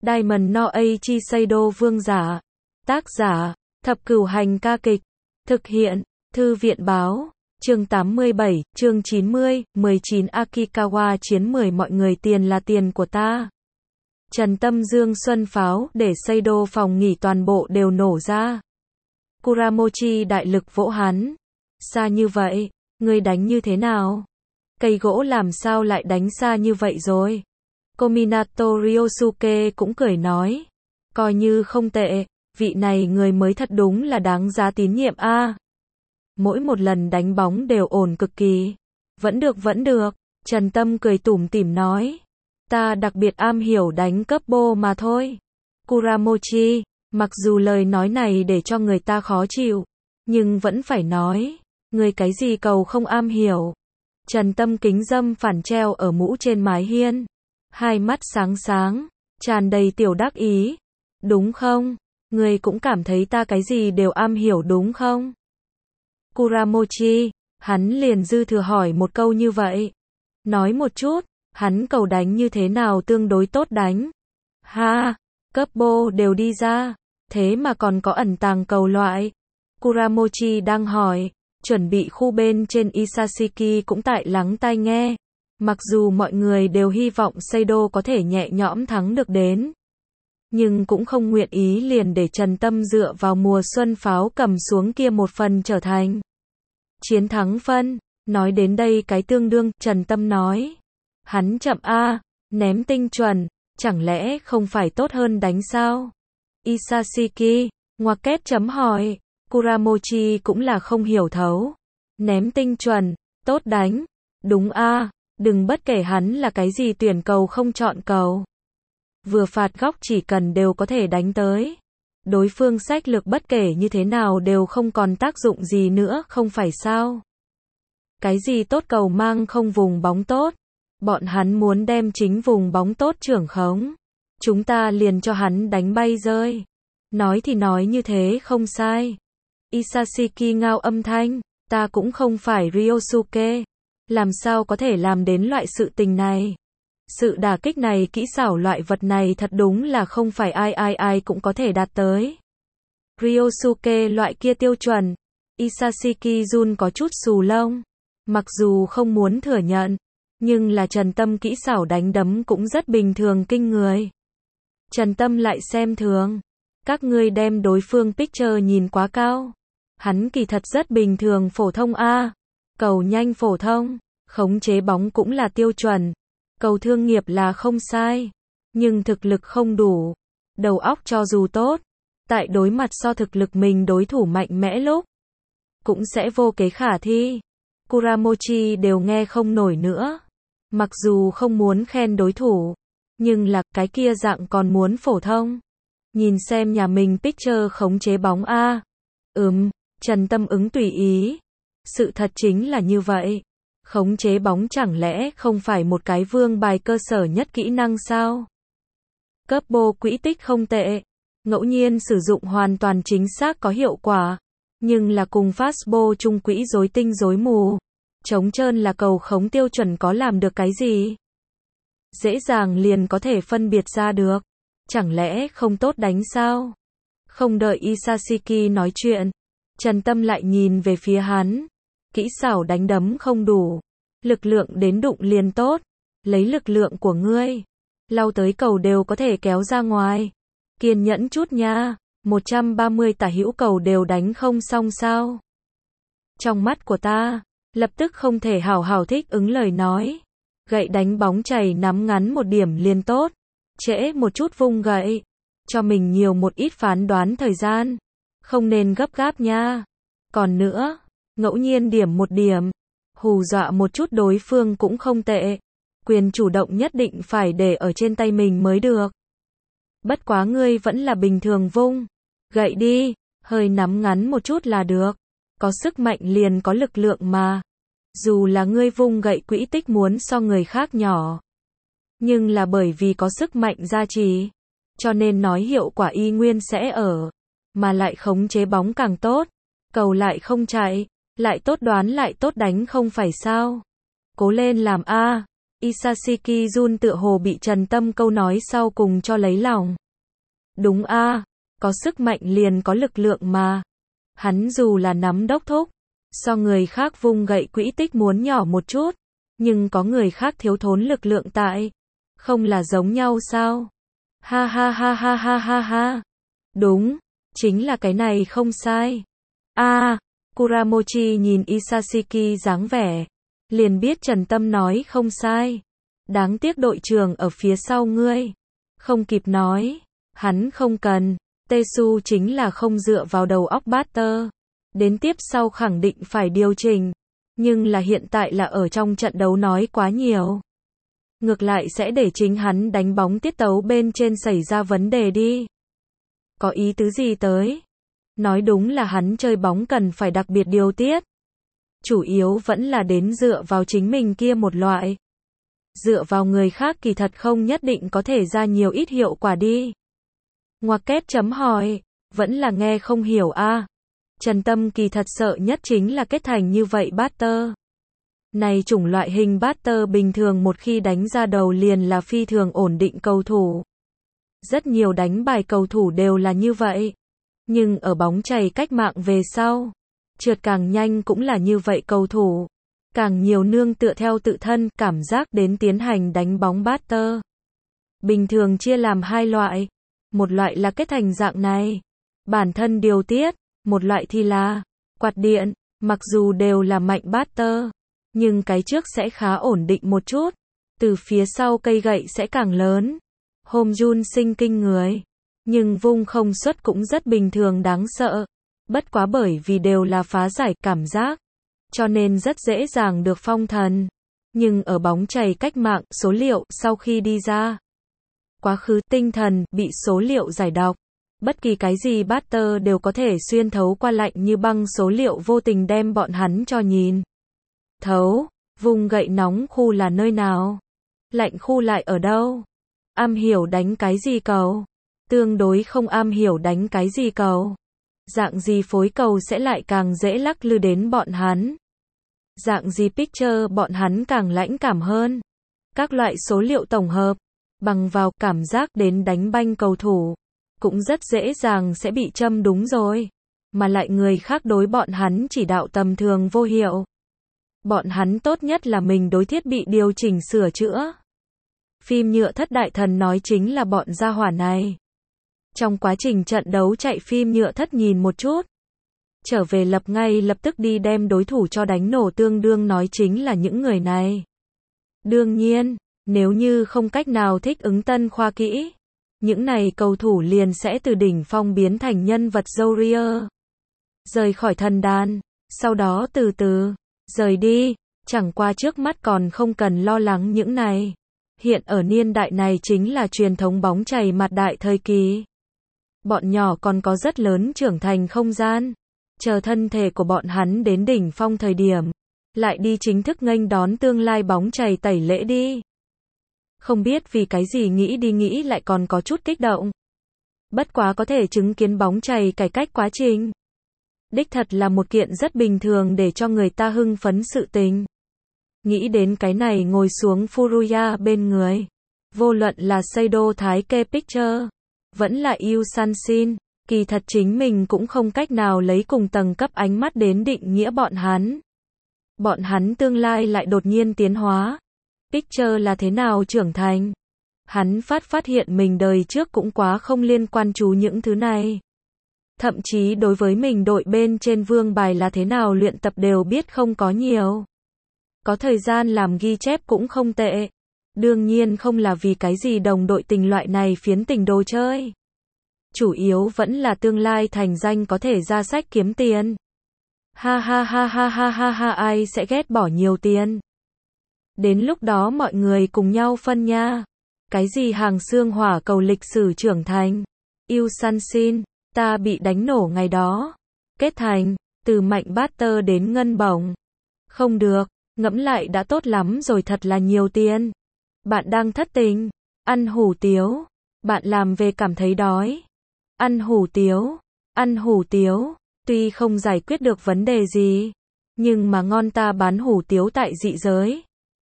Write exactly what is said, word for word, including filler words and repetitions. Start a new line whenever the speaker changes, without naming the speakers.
Diamond no Eiichi Seido vương giả. Tác giả, Thập Cửu Hành ca kịch. Thực hiện, Thư viện báo. Chương tám mươi bảy, chương chín mươi, mười chín Akikawa chiến mười mọi người tiền là tiền của ta. Trần Tâm dương xuân pháo để Seido phòng nghỉ toàn bộ đều nổ ra. Kuramochi đại lực vỗ hắn. Xa như vậy, ngươi đánh như thế nào? Cây gỗ làm sao lại đánh xa như vậy rồi? Kominato Ryosuke cũng cười nói. Coi như không tệ, vị này người mới thật đúng là đáng giá tín nhiệm a. Mỗi một lần đánh bóng đều ổn cực kỳ. Vẫn được vẫn được, Trần Tâm cười tủm tỉm nói. Ta đặc biệt am hiểu đánh cấp bô mà thôi. Kuramochi, mặc dù lời nói này để cho người ta khó chịu, nhưng vẫn phải nói. Người cái gì cầu không am hiểu. Trần Tâm kính dâm phản treo ở mũ trên mái hiên. Hai mắt sáng sáng, tràn đầy tiểu đắc ý. Đúng không? Người cũng cảm thấy ta cái gì đều am hiểu đúng không? Kuramochi, hắn liền dư thừa hỏi một câu như vậy. Nói một chút, hắn cầu đánh như thế nào tương đối tốt đánh. Ha, cấp bô đều đi ra, thế mà còn có ẩn tàng cầu loại. Kuramochi đang hỏi, chuẩn bị khu bên trên Isashiki cũng tại lắng tai nghe. Mặc dù mọi người đều hy vọng Seido có thể nhẹ nhõm thắng được đến, nhưng cũng không nguyện ý liền để Trần Tâm dựa vào mùa xuân pháo cầm xuống kia một phần trở thành chiến thắng phân. Nói đến đây cái tương đương, Trần Tâm nói. Hắn chậm a, ném tinh chuẩn, chẳng lẽ không phải tốt hơn đánh sao? Isashiki, ngoặc kép chấm hỏi. Kuramochi cũng là không hiểu thấu. Ném tinh chuẩn, tốt đánh. Đúng a, đừng bất kể hắn là cái gì tuyển cầu không chọn cầu. Vừa phạt góc chỉ cần đều có thể đánh tới. Đối phương sách lược bất kể như thế nào đều không còn tác dụng gì nữa, không phải sao? Cái gì tốt cầu mang không vùng bóng tốt. Bọn hắn muốn đem chính vùng bóng tốt trưởng khống. Chúng ta liền cho hắn đánh bay rơi. Nói thì nói như thế không sai. Isashiki ngao âm thanh. Ta cũng không phải Ryosuke. Làm sao có thể làm đến loại sự tình này? Sự đả kích này kỹ xảo loại vật này thật đúng là không phải ai ai ai cũng có thể đạt tới. Ryosuke loại kia tiêu chuẩn. Isashiki Jun có chút xù lông. Mặc dù không muốn thừa nhận, nhưng là Trần Tâm kỹ xảo đánh đấm cũng rất bình thường kinh người. Trần Tâm lại xem thường. Các ngươi đem đối phương picture nhìn quá cao. Hắn kỳ thật rất bình thường phổ thông a. Cầu nhanh phổ thông, khống chế bóng cũng là tiêu chuẩn. Cầu thương nghiệp là không sai, nhưng thực lực không đủ. Đầu óc cho dù tốt, tại đối mặt so thực lực mình đối thủ mạnh mẽ lúc, cũng sẽ vô kế khả thi. Kuramochi đều nghe không nổi nữa. Mặc dù không muốn khen đối thủ, nhưng là cái kia dạng còn muốn phổ thông. Nhìn xem nhà mình picture khống chế bóng a. Ừm, Trần Tâm ứng tùy ý. Sự thật chính là như vậy. Khống chế bóng chẳng lẽ không phải một cái vương bài cơ sở nhất kỹ năng sao? Cấp bô quỹ tích không tệ. Ngẫu nhiên sử dụng hoàn toàn chính xác có hiệu quả. Nhưng là cùng fastball chung quỹ rối tinh rối mù. Trống trơn là cầu khống tiêu chuẩn có làm được cái gì? Dễ dàng liền có thể phân biệt ra được. Chẳng lẽ không tốt đánh sao? Không đợi Isashiki nói chuyện, Trần Tâm lại nhìn về phía hắn. Kỹ xảo đánh đấm không đủ. Lực lượng đến đụng liền tốt. Lấy lực lượng của ngươi. Lau tới cầu đều có thể kéo ra ngoài. Kiên nhẫn chút nha. một trăm ba mươi tả hữu cầu đều đánh không xong sao? Trong mắt của ta, lập tức không thể hảo hảo thích ứng lời nói. Gậy đánh bóng chày nắm ngắn một điểm liền tốt. Trễ một chút vung gậy. Cho mình nhiều một ít phán đoán thời gian. Không nên gấp gáp nha. Còn nữa, ngẫu nhiên điểm một điểm. Hù dọa một chút đối phương cũng không tệ. Quyền chủ động nhất định phải để ở trên tay mình mới được. Bất quá ngươi vẫn là bình thường vung. Gậy đi, hơi nắm ngắn một chút là được. Có sức mạnh liền có lực lượng mà. Dù là ngươi vung gậy quỹ tích muốn so người khác nhỏ. Nhưng là bởi vì có sức mạnh gia trì. Cho nên nói hiệu quả y nguyên sẽ ở. Mà lại khống chế bóng càng tốt. Cầu lại không chạy. Lại tốt đoán lại tốt đánh không phải sao. Cố lên làm a. Isashiki Jun tựa hồ bị Trần Tâm câu nói sau cùng cho lấy lòng. Đúng a, có sức mạnh liền có lực lượng mà. Hắn dù là nắm đốc thúc, so người khác vung gậy quỹ tích muốn nhỏ một chút, nhưng có người khác thiếu thốn lực lượng tại. Không là giống nhau sao? Ha ha ha ha ha ha ha. Đúng, chính là cái này không sai. A, à, Kuramochi nhìn Isashiki dáng vẻ, liền biết Trần Tâm nói không sai. Đáng tiếc đội trưởng ở phía sau ngươi. Không kịp nói, hắn không cần. Tesu chính là không dựa vào đầu óc Butter. Đến tiếp sau khẳng định phải điều chỉnh. Nhưng là hiện tại là ở trong trận đấu nói quá nhiều. Ngược lại sẽ để chính hắn đánh bóng tiết tấu bên trên xảy ra vấn đề đi. Có ý tứ gì tới? Nói đúng là hắn chơi bóng cần phải đặc biệt điều tiết. Chủ yếu vẫn là đến dựa vào chính mình kia một loại. Dựa vào người khác kỳ thật không nhất định có thể ra nhiều ít hiệu quả đi. Ngoặc kết chấm hỏi, vẫn là nghe không hiểu a. À. Trần Tâm kỳ thật sợ nhất chính là kết thành như vậy Butter. Này chủng loại hình Butter bình thường một khi đánh ra đầu liền là phi thường ổn định cầu thủ. Rất nhiều đánh bài cầu thủ đều là như vậy. Nhưng ở bóng chày cách mạng về sau, trượt càng nhanh cũng là như vậy cầu thủ. Càng nhiều nương tựa theo tự thân cảm giác đến tiến hành đánh bóng Butter. Bình thường chia làm hai loại. Một loại là kết thành dạng này, bản thân điều tiết, một loại thì là quạt điện, mặc dù đều là mạnh Butter, nhưng cái trước sẽ khá ổn định một chút, từ phía sau cây gậy sẽ càng lớn. Home Jun sinh kinh người, nhưng vung không xuất cũng rất bình thường đáng sợ, bất quá bởi vì đều là phá giải cảm giác, cho nên rất dễ dàng được phong thần. Nhưng ở bóng chày cách mạng, số liệu sau khi đi ra, quá khứ tinh thần bị số liệu giải đọc. Bất kỳ cái gì Butter đều có thể xuyên thấu qua lạnh như băng số liệu vô tình đem bọn hắn cho nhìn. Thấu, vùng gậy nóng khu là nơi nào? Lạnh khu lại ở đâu? Am hiểu đánh cái gì cầu? Tương đối không am hiểu đánh cái gì cầu? Dạng gì phối cầu sẽ lại càng dễ lắc lư đến bọn hắn? Dạng gì picture bọn hắn càng lãnh cảm hơn? Các loại số liệu tổng hợp, bằng vào cảm giác đến đánh banh cầu thủ, cũng rất dễ dàng sẽ bị châm đúng rồi. Mà lại người khác đối bọn hắn chỉ đạo tầm thường vô hiệu. Bọn hắn tốt nhất là mình đối thiết bị điều chỉnh sửa chữa. Phim nhựa thất đại thần nói chính là bọn gia hỏa này. Trong quá trình trận đấu chạy phim nhựa thất nhìn một chút, trở về lập ngay lập tức đi đem đối thủ cho đánh nổ tương đương nói chính là những người này. Đương nhiên, nếu như không cách nào thích ứng tân khoa kỹ, những này cầu thủ liền sẽ từ đỉnh phong biến thành nhân vật Warrior. Rời khỏi thần đàn, sau đó từ từ, rời đi, chẳng qua trước mắt còn không cần lo lắng những này. Hiện ở niên đại này chính là truyền thống bóng chày mặt đại thời kỳ. Bọn nhỏ còn có rất lớn trưởng thành không gian. Chờ thân thể của bọn hắn đến đỉnh phong thời điểm, lại đi chính thức nghênh đón tương lai bóng chày tẩy lễ đi. Không biết vì cái gì nghĩ đi nghĩ lại còn có chút kích động. Bất quá có thể chứng kiến bóng chày cải cách quá trình. Đích thật là một kiện rất bình thường để cho người ta hưng phấn sự tình. Nghĩ đến cái này ngồi xuống Furuya bên người. Vô luận là Seido Thái Kê Picture, vẫn là Yu Sanshin, kỳ thật chính mình cũng không cách nào lấy cùng tầng cấp ánh mắt đến định nghĩa bọn hắn. Bọn hắn tương lai lại đột nhiên tiến hóa. Picture là thế nào trưởng thành? Hắn phát phát hiện mình đời trước cũng quá không liên quan chú những thứ này. Thậm chí đối với mình đội bên trên vương bài là thế nào luyện tập đều biết không có nhiều. Có thời gian làm ghi chép cũng không tệ. Đương nhiên không là vì cái gì đồng đội tình loại này phiến tình đồ chơi. Chủ yếu vẫn là tương lai thành danh có thể ra sách kiếm tiền. Ha ha ha ha ha ha ha, ai sẽ ghét bỏ nhiều tiền. Đến lúc đó mọi người cùng nhau phân nha. Cái gì hàng xương hỏa cầu lịch sử trưởng thành. Yu Sanshin, ta bị đánh nổ ngày đó. Kết thành, từ mạnh Butter đến ngân bổng. Không được, ngẫm lại đã tốt lắm rồi, thật là nhiều tiền. Bạn đang thất tình, ăn hủ tiếu. Bạn làm về cảm thấy đói. Ăn hủ tiếu, ăn hủ tiếu. Tuy không giải quyết được vấn đề gì, nhưng mà ngon, ta bán hủ tiếu tại dị giới.